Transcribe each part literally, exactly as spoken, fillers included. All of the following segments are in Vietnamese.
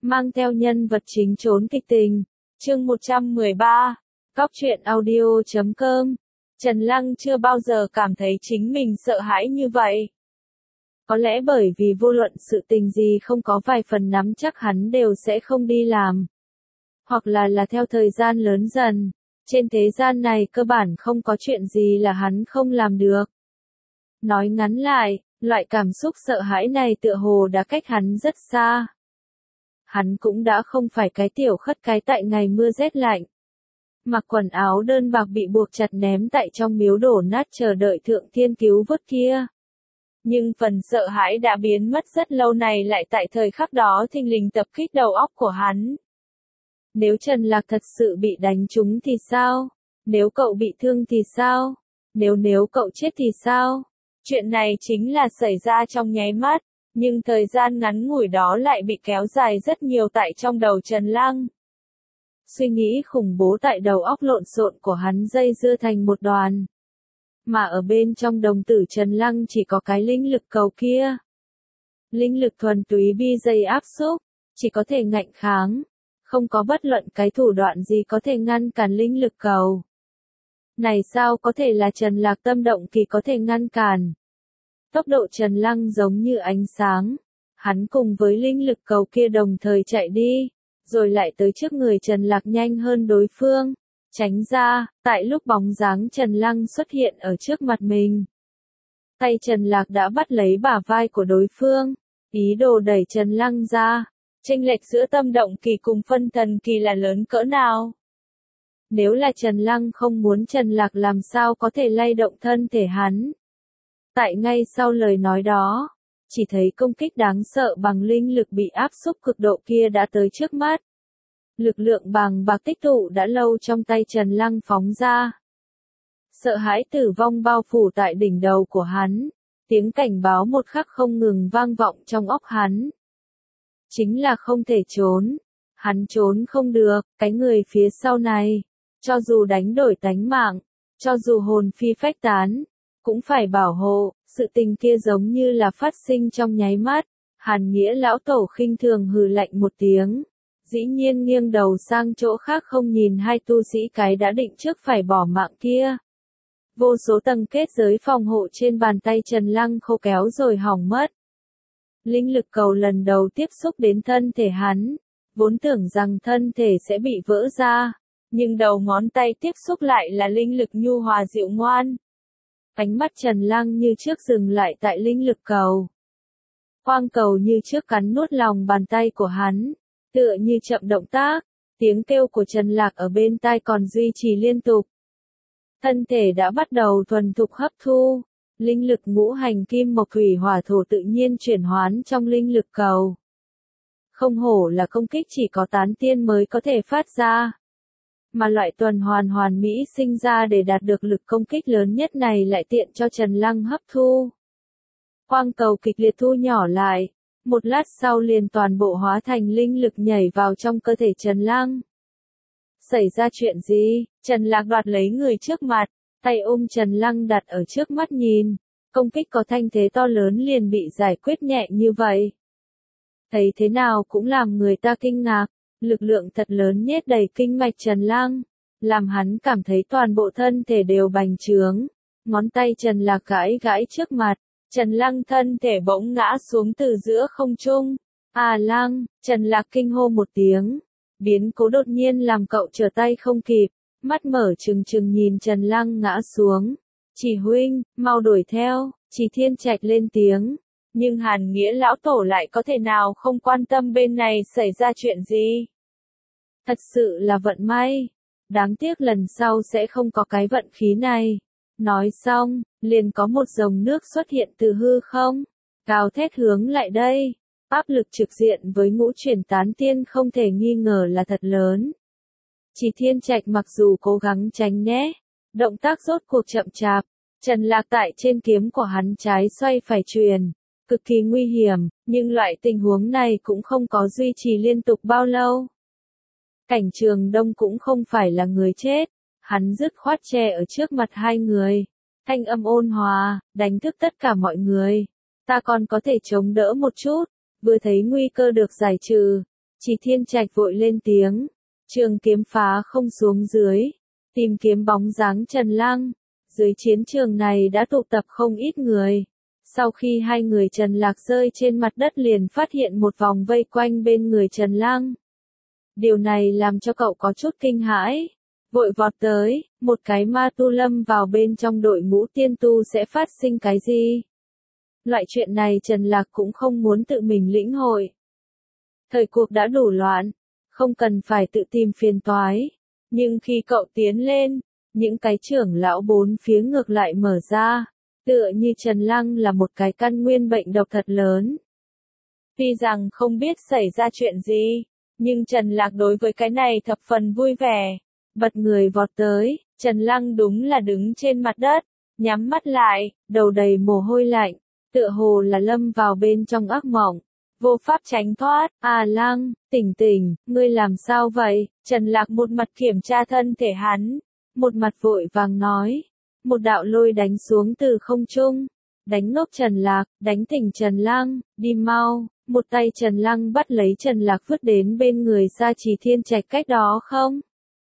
mang theo nhân vật chính trốn kịch tình. Chương một trăm mười ba, Cóc truyện audio chấm com. Trần Lăng chưa bao giờ cảm thấy chính mình sợ hãi như vậy. Có lẽ bởi vì vô luận sự tình gì không có vài phần nắm chắc hắn đều sẽ không đi làm. Hoặc là là theo thời gian lớn dần, trên thế gian này cơ bản không có chuyện gì là hắn không làm được. Nói ngắn lại, loại cảm xúc sợ hãi này tựa hồ đã cách hắn rất xa. Hắn cũng đã không phải cái tiểu khất cái tại ngày mưa rét lạnh. Mặc quần áo đơn bạc bị buộc chặt ném tại trong miếu đổ nát chờ đợi thượng thiên cứu vớt kia. Nhưng phần sợ hãi đã biến mất rất lâu này lại tại thời khắc đó thình lình tập kích đầu óc của hắn. Nếu Trần Lạc thật sự bị đánh trúng thì sao? Nếu cậu bị thương thì sao? Nếu nếu cậu chết thì sao? Chuyện này chính là xảy ra trong nháy mắt, nhưng thời gian ngắn ngủi đó lại bị kéo dài rất nhiều tại trong đầu Trần Lăng. Suy nghĩ khủng bố tại đầu óc lộn xộn của hắn dây dưa thành một đoàn. Mà ở bên trong đồng tử Trần Lăng chỉ có cái linh lực cầu kia. Linh lực thuần túy bi dây áp xúc, chỉ có thể ngạnh kháng, không có bất luận cái thủ đoạn gì có thể ngăn cản linh lực cầu. Này sao có thể là Trần Lạc tâm động kỳ có thể ngăn cản. Tốc độ Trần Lăng giống như ánh sáng, hắn cùng với linh lực cầu kia đồng thời chạy đi, rồi lại tới trước người Trần Lạc nhanh hơn đối phương. Tránh ra, tại lúc bóng dáng Trần Lăng xuất hiện ở trước mặt mình. Tay Trần Lạc đã bắt lấy bả vai của đối phương, ý đồ đẩy Trần Lăng ra. Chênh lệch giữa tâm động kỳ cùng phân thần kỳ là lớn cỡ nào? Nếu là Trần Lăng không muốn Trần Lạc làm sao có thể lay động thân thể hắn. Tại ngay sau lời nói đó, chỉ thấy công kích đáng sợ bằng linh lực bị áp xúc cực độ kia đã tới trước mắt. Lực lượng bàng bạc tích tụ đã lâu trong tay Trần Lăng phóng ra. Sợ hãi tử vong bao phủ tại đỉnh đầu của hắn, tiếng cảnh báo một khắc không ngừng vang vọng trong óc hắn. Chính là không thể trốn, hắn trốn không được, cái người phía sau này, cho dù đánh đổi tánh mạng, cho dù hồn phi phách tán, cũng phải bảo hộ. Sự tình kia giống như là phát sinh trong nháy mắt. Hàn Nghĩa lão tổ khinh thường hừ lạnh một tiếng, dĩ nhiên nghiêng đầu sang chỗ khác không nhìn hai tu sĩ cái đã định trước phải bỏ mạng kia. Vô số tầng kết giới phòng hộ trên bàn tay Trần Lăng khô kéo rồi hỏng mất. Linh lực cầu lần đầu tiếp xúc đến thân thể hắn, vốn tưởng rằng thân thể sẽ bị vỡ ra, nhưng đầu ngón tay tiếp xúc lại là linh lực nhu hòa dịu ngoan. Ánh mắt Trần Lăng như trước dừng lại tại linh lực cầu. Quang cầu như trước cắn nuốt lòng bàn tay của hắn, tựa như chậm động tác, tiếng kêu của Trần Lạc ở bên tai còn duy trì liên tục. Thân thể đã bắt đầu thuần thục hấp thu, linh lực ngũ hành kim mộc thủy hỏa thổ tự nhiên chuyển hoán trong linh lực cầu. Không hổ là công kích chỉ có tán tiên mới có thể phát ra. Mà loại tuần hoàn hoàn mỹ sinh ra để đạt được lực công kích lớn nhất này lại tiện cho Trần Lăng hấp thu. Quang cầu kịch liệt thu nhỏ lại, một lát sau liền toàn bộ hóa thành linh lực nhảy vào trong cơ thể Trần Lăng. Xảy ra chuyện gì? Trần Lạc đoạt lấy người trước mặt, tay ôm Trần Lăng đặt ở trước mắt nhìn, công kích có thanh thế to lớn liền bị giải quyết nhẹ như vậy. Thấy thế nào cũng làm người ta kinh ngạc, lực lượng thật lớn nhét đầy kinh mạch Trần Lăng, làm hắn cảm thấy toàn bộ thân thể đều bành trướng. Ngón tay Trần Lạc gãi gãi trước mặt, Trần Lăng thân thể bỗng ngã xuống từ giữa không trung. À Lăng, Trần Lạc kinh hô một tiếng, biến cố đột nhiên làm cậu trở tay không kịp, mắt mở trừng trừng nhìn Trần Lăng ngã xuống. Chỉ huynh, mau đuổi theo, Chỉ Thiên Trạch lên tiếng. Nhưng Hàn Nghĩa lão tổ lại có thể nào không quan tâm bên này xảy ra chuyện gì? Thật sự là vận may. Đáng tiếc lần sau sẽ không có cái vận khí này. Nói xong, liền có một dòng nước xuất hiện từ hư không, gào thét hướng lại đây. Áp lực trực diện với ngũ chuyển tán tiên không thể nghi ngờ là thật lớn. Chỉ Thiên Trạch mặc dù cố gắng tránh né, động tác rốt cuộc chậm chạp. Trần Lạc tại trên kiếm của hắn trái xoay phải truyền, cực kỳ nguy hiểm, nhưng loại tình huống này cũng không có duy trì liên tục bao lâu. Cảnh Trường Đông cũng không phải là người chết, hắn dứt khoát che ở trước mặt hai người, thanh âm ôn hòa, đánh thức tất cả mọi người. Ta còn có thể chống đỡ một chút, vừa thấy nguy cơ được giải trừ, Chỉ Thiên Trạch vội lên tiếng. Trường kiếm phá không xuống dưới. Tìm kiếm bóng dáng Trần Lăng. Dưới chiến trường này đã tụ tập không ít người. Sau khi hai người Trần Lạc rơi trên mặt đất liền phát hiện một vòng vây quanh bên người Trần Lăng. Điều này làm cho cậu có chút kinh hãi. Vội vọt tới, một cái ma tu lâm vào bên trong đội ngũ tiên tu sẽ phát sinh cái gì? Loại chuyện này Trần Lạc cũng không muốn tự mình lĩnh hội. Thời cuộc đã đủ loạn, không cần phải tự tìm phiền toái. Nhưng khi cậu tiến lên, những cái trưởng lão bốn phía ngược lại mở ra, tựa như Trần Lăng là một cái căn nguyên bệnh độc thật lớn. Tuy rằng không biết xảy ra chuyện gì, nhưng Trần Lạc đối với cái này thập phần vui vẻ. Bật người vọt tới, Trần Lăng đúng là đứng trên mặt đất, nhắm mắt lại, đầu đầy mồ hôi lạnh, tựa hồ là lâm vào bên trong ác mộng, vô pháp tránh thoát. À Lăng, tỉnh tỉnh, ngươi làm sao vậy? Trần Lạc một mặt kiểm tra thân thể hắn, một mặt vội vàng nói. Một đạo lôi đánh xuống từ không trung, đánh ngốc Trần Lạc, đánh tỉnh Trần Lăng, đi mau. Một tay Trần Lăng bắt lấy Trần Lạc vứt đến bên người Sa Trì Thiên Trạch cách đó không.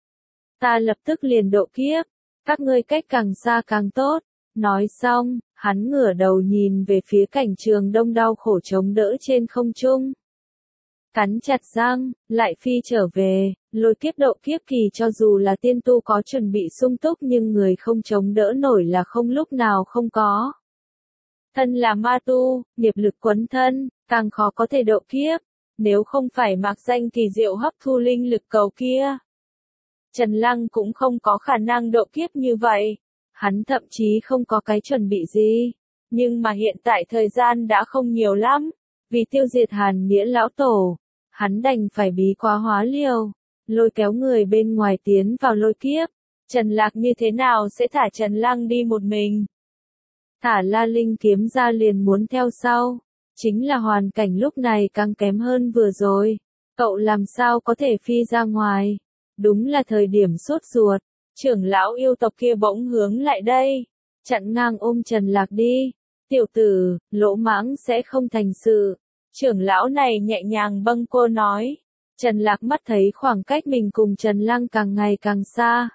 Ta lập tức liền độ kiếp, các ngươi cách càng xa càng tốt. Nói xong, hắn ngửa đầu nhìn về phía cảnh trường đông đau khổ chống đỡ trên không trung. Cắn chặt răng, lại phi trở về, lôi kiếp độ kiếp kỳ cho dù là tiên tu có chuẩn bị sung túc nhưng người không chống đỡ nổi là không lúc nào không có. Thân là ma tu, nghiệp lực quấn thân, càng khó có thể độ kiếp, nếu không phải mạc danh kỳ diệu hấp thu linh lực cầu kia. Trần Lăng cũng không có khả năng độ kiếp như vậy, hắn thậm chí không có cái chuẩn bị gì, nhưng mà hiện tại thời gian đã không nhiều lắm, vì tiêu diệt Hàn Nghĩa lão tổ, hắn đành phải bí quá hóa liều, lôi kéo người bên ngoài tiến vào lôi kiếp. Trần Lạc như thế nào sẽ thả Trần Lăng đi một mình? Thả La Linh kiếm ra liền muốn theo sau, chính là hoàn cảnh lúc này càng kém hơn vừa rồi, cậu làm sao có thể phi ra ngoài, đúng là thời điểm sốt ruột, trưởng lão yêu tộc kia bỗng hướng lại đây, chặn ngang ôm Trần Lạc đi, tiểu tử, lỗ mãng sẽ không thành sự, trưởng lão này nhẹ nhàng bâng quơ nói, Trần Lạc mắt thấy khoảng cách mình cùng Trần Lăng càng ngày càng xa.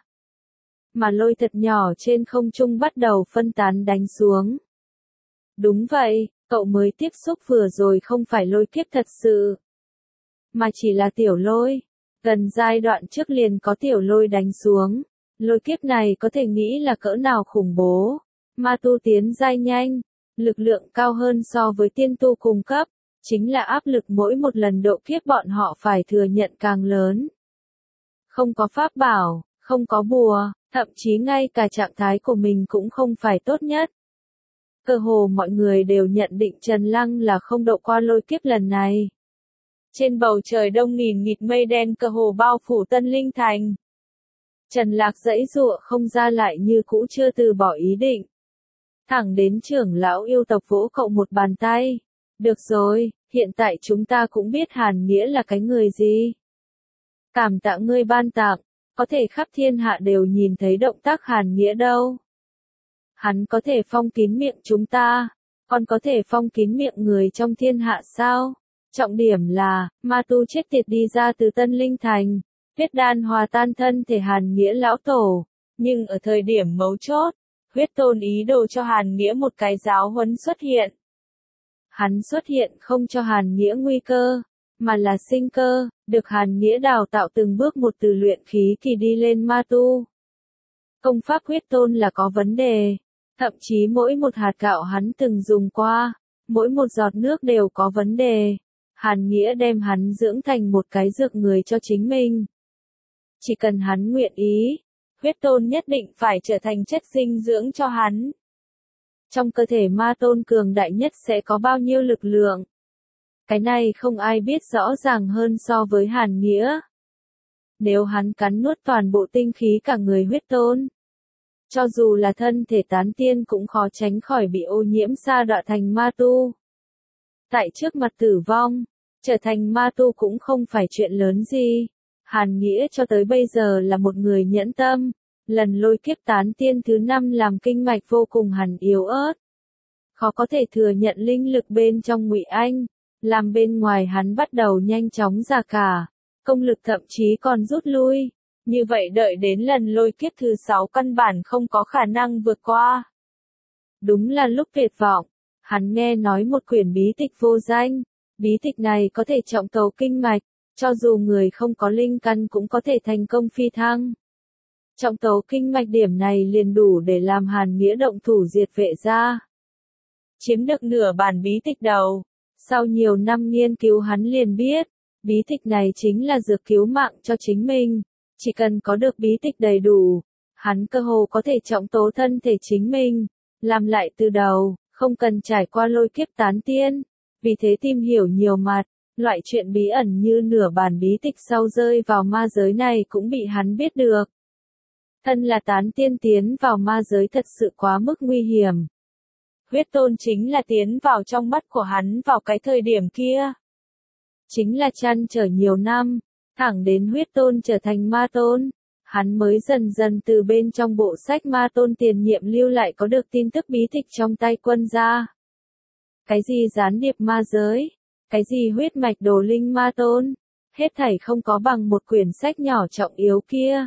Mà lôi thật nhỏ trên không trung bắt đầu phân tán đánh xuống. Đúng vậy, cậu mới tiếp xúc vừa rồi không phải lôi kiếp thật sự, mà chỉ là tiểu lôi. Gần giai đoạn trước liền có tiểu lôi đánh xuống. Lôi kiếp này có thể nghĩ là cỡ nào khủng bố. Ma tu tiến giai nhanh, lực lượng cao hơn so với tiên tu cùng cấp, chính là áp lực mỗi một lần độ kiếp bọn họ phải thừa nhận càng lớn. Không có pháp bảo, không có bùa, thậm chí ngay cả trạng thái của mình cũng không phải tốt nhất. Cơ hồ mọi người đều nhận định Trần Lăng là không độ qua lôi kiếp lần này. Trên bầu trời đông nghìn nghịt mây đen cơ hồ bao phủ Tân Linh Thành. Trần Lạc giãy giụa không ra lại như cũ chưa từ bỏ ý định. Thẳng đến trưởng lão yêu tộc vỗ cậu một bàn tay. Được rồi, hiện tại chúng ta cũng biết Hàn Nghĩa là cái người gì. Cảm tạ ngươi ban tặng, có thể khắp thiên hạ đều nhìn thấy động tác Hàn Nghĩa đâu. Hắn có thể phong kín miệng chúng ta, còn có thể phong kín miệng người trong thiên hạ sao? Trọng điểm là, ma tu chết tiệt đi ra từ Tân Linh Thành, huyết đan hòa tan thân thể Hàn Nghĩa lão tổ, nhưng ở thời điểm mấu chốt, huyết tôn ý đồ cho Hàn Nghĩa một cái giáo huấn xuất hiện. Hắn xuất hiện không cho Hàn Nghĩa nguy cơ, mà là sinh cơ, được Hàn Nghĩa đào tạo từng bước một từ luyện khí kỳ đi lên ma tu. Công pháp huyết tôn là có vấn đề, thậm chí mỗi một hạt gạo hắn từng dùng qua, mỗi một giọt nước đều có vấn đề. Hàn Nghĩa đem hắn dưỡng thành một cái dược người cho chính mình. Chỉ cần hắn nguyện ý, huyết tôn nhất định phải trở thành chất dinh dưỡng cho hắn. Trong cơ thể ma tôn cường đại nhất sẽ có bao nhiêu lực lượng? Cái này không ai biết rõ ràng hơn so với Hàn Nghĩa. Nếu hắn cắn nuốt toàn bộ tinh khí cả người huyết tôn, cho dù là thân thể tán tiên cũng khó tránh khỏi bị ô nhiễm sa đọa thành ma tu. Tại trước mặt tử vong, trở thành ma tu cũng không phải chuyện lớn gì. Hàn Nghĩa cho tới bây giờ là một người nhẫn tâm, lần lôi kiếp tán tiên thứ năm làm kinh mạch vô cùng hẳn yếu ớt. Khó có thể thừa nhận linh lực bên trong Ngụy Anh, làm bên ngoài hắn bắt đầu nhanh chóng già cả, công lực thậm chí còn rút lui. Như vậy đợi đến lần lôi kiếp thứ sáu căn bản không có khả năng vượt qua. Đúng là lúc tuyệt vọng, hắn nghe nói một quyển bí tịch vô danh, bí tịch này có thể trọng tấu kinh mạch, cho dù người không có linh căn cũng có thể thành công phi thăng. Trọng tấu kinh mạch điểm này liền đủ để làm Hàn Nghĩa động thủ diệt Vệ gia. Chiếm được nửa bản bí tịch đầu, sau nhiều năm nghiên cứu hắn liền biết, bí tịch này chính là dược cứu mạng cho chính mình, chỉ cần có được bí tịch đầy đủ, hắn cơ hồ có thể trọng tố thân thể chính mình, làm lại từ đầu, không cần trải qua lôi kiếp tán tiên. Vì thế tìm hiểu nhiều mặt, loại chuyện bí ẩn như nửa bản bí tịch sau rơi vào ma giới này cũng bị hắn biết được. Thân là tán tiên tiến vào ma giới thật sự quá mức nguy hiểm. Huyết tôn chính là tiến vào trong mắt của hắn vào cái thời điểm kia. Chính là trăn trở nhiều năm, thẳng đến huyết tôn trở thành ma tôn, hắn mới dần dần từ bên trong bộ sách ma tôn tiền nhiệm lưu lại có được tin tức bí tịch trong tay quân gia. Cái gì gián điệp ma giới, cái gì huyết mạch đồ linh ma tôn, hết thảy không có bằng một quyển sách nhỏ trọng yếu kia.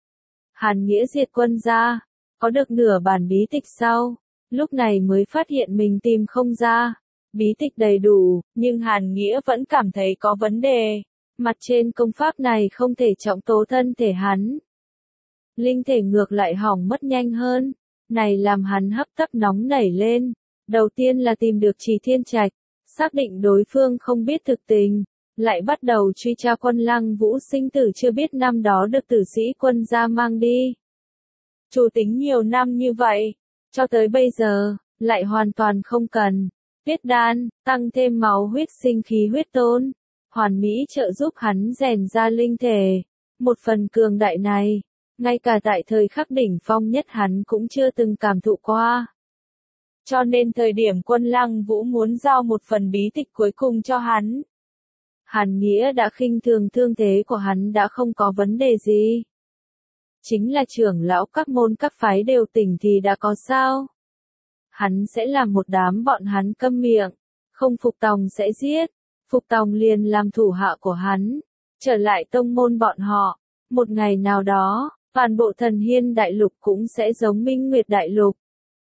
Hàn Nghĩa diệt quân gia, có được nửa bản bí tịch sau, lúc này mới phát hiện mình tìm không ra. Bí tịch đầy đủ, nhưng Hàn Nghĩa vẫn cảm thấy có vấn đề. Mặt trên công pháp này không thể trọng tố thân thể hắn. Linh thể ngược lại hỏng mất nhanh hơn. Này làm hắn hấp tấp nóng nảy lên. Đầu tiên là tìm được Trì Thiên Trạch, xác định đối phương không biết thực tình, lại bắt đầu truy tra Quân Lăng Vũ sinh tử chưa biết năm đó được tử sĩ quân gia mang đi. Chủ tính nhiều năm như vậy, cho tới bây giờ, lại hoàn toàn không cần. Huyết đan, tăng thêm máu huyết sinh khí huyết tôn, hoàn mỹ trợ giúp hắn rèn ra linh thể. Một phần cường đại này, ngay cả tại thời khắc đỉnh phong nhất hắn cũng chưa từng cảm thụ qua. Cho nên thời điểm Quân Lăng Vũ muốn giao một phần bí tịch cuối cùng cho hắn, Hàn Nghĩa đã khinh thường thương thế của hắn đã không có vấn đề gì. Chính là trưởng lão các môn các phái đều tỉnh thì đã có sao? Hắn sẽ làm một đám bọn hắn câm miệng, không phục tòng sẽ giết, phục tòng liền làm thủ hạ của hắn, trở lại tông môn bọn họ. Một ngày nào đó, toàn bộ Thần Hiên Đại Lục cũng sẽ giống Minh Nguyệt Đại Lục.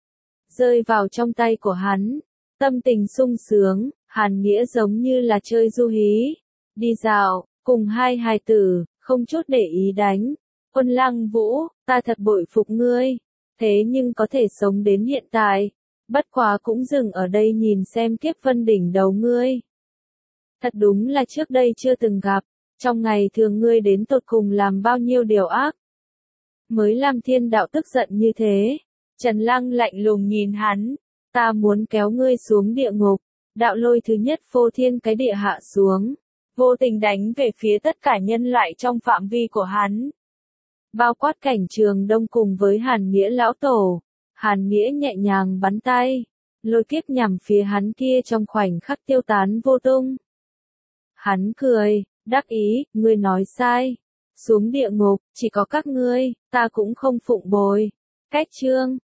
Rơi vào trong tay của hắn, tâm tình sung sướng, Hàn Nghĩa giống như là chơi du hí, đi dạo, cùng hai hài tử, không chút để ý đánh. Quân Lăng Vũ, ta thật bội phục ngươi, thế nhưng có thể sống đến hiện tại, bất quá cũng dừng ở đây nhìn xem kiếp vân đỉnh đầu ngươi. Thật đúng là trước đây chưa từng gặp, trong ngày thường ngươi đến tột cùng làm bao nhiêu điều ác. Mới làm thiên đạo tức giận như thế, Trần Lăng lạnh lùng nhìn hắn, ta muốn kéo ngươi xuống địa ngục, đạo lôi thứ nhất phô thiên cái địa hạ xuống, vô tình đánh về phía tất cả nhân loại trong phạm vi của hắn. Bao quát cảnh Trường Đông cùng với Hàn Nghĩa lão tổ, Hàn Nghĩa nhẹ nhàng bắn tay, lôi kiếp nhằm phía hắn kia trong khoảnh khắc tiêu tán vô tung. Hắn cười, đắc ý, ngươi nói sai, xuống địa ngục, chỉ có các ngươi, ta cũng không phụng bồi. Cách chương